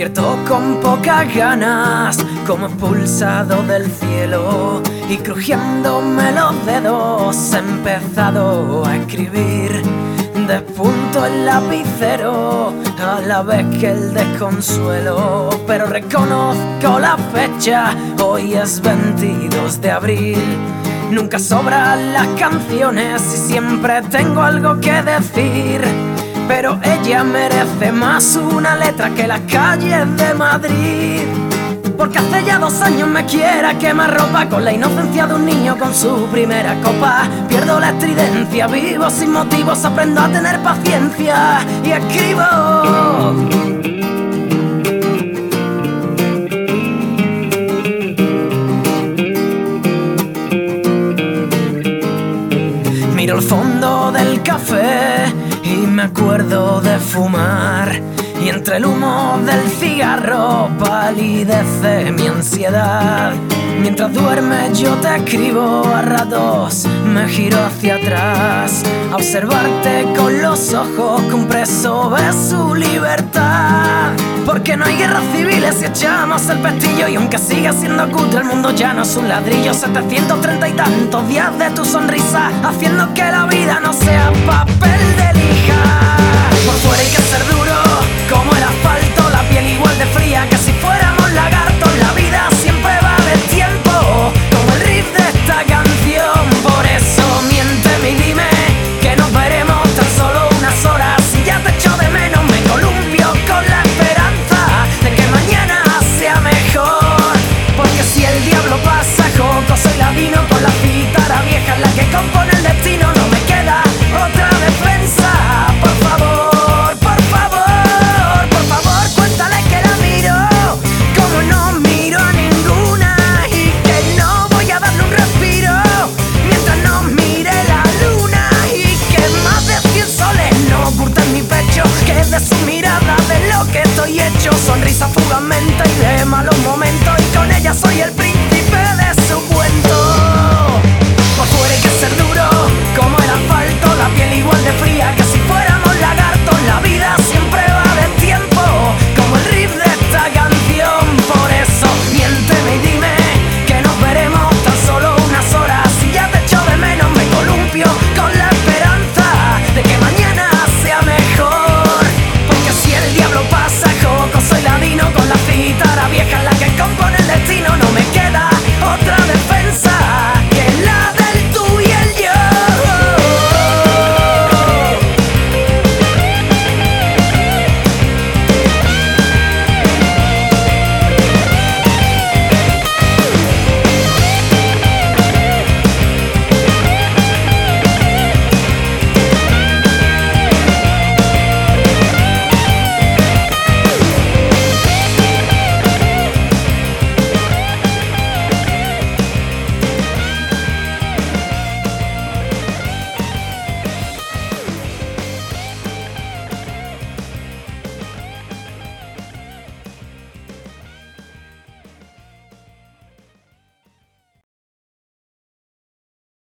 Despierto con pocas ganas, como expulsado del cielo, y crujiéndome los dedos he empezado a escribir. Despunto el lapicero a la vez que el desconsuelo, pero reconozco la fecha, hoy es 22 de abril. Nunca sobran las canciones y siempre tengo algo que decir, pero ella merece más una letra que las calles de Madrid. Porque hace ya 2 años me quiere quemar ropa con la inocencia de un niño con su primera copa. Pierdo la estridencia, vivo sin motivos, aprendo a tener paciencia y escribo. Miro el fondo del café y me acuerdo de fumar, y entre el humo del cigarro palidece mi ansiedad. Mientras duermes yo te escribo, a ratos me giro hacia atrás a observarte con los ojos que un preso ve su libertad. Porque no hay guerras civiles si echamos el pestillo, y aunque siga siendo cutre el mundo ya no es un ladrillo. 730 y tantos días de tu sonrisa haciendo que la vida no sea papel de lija. Por fuera hay que ser duro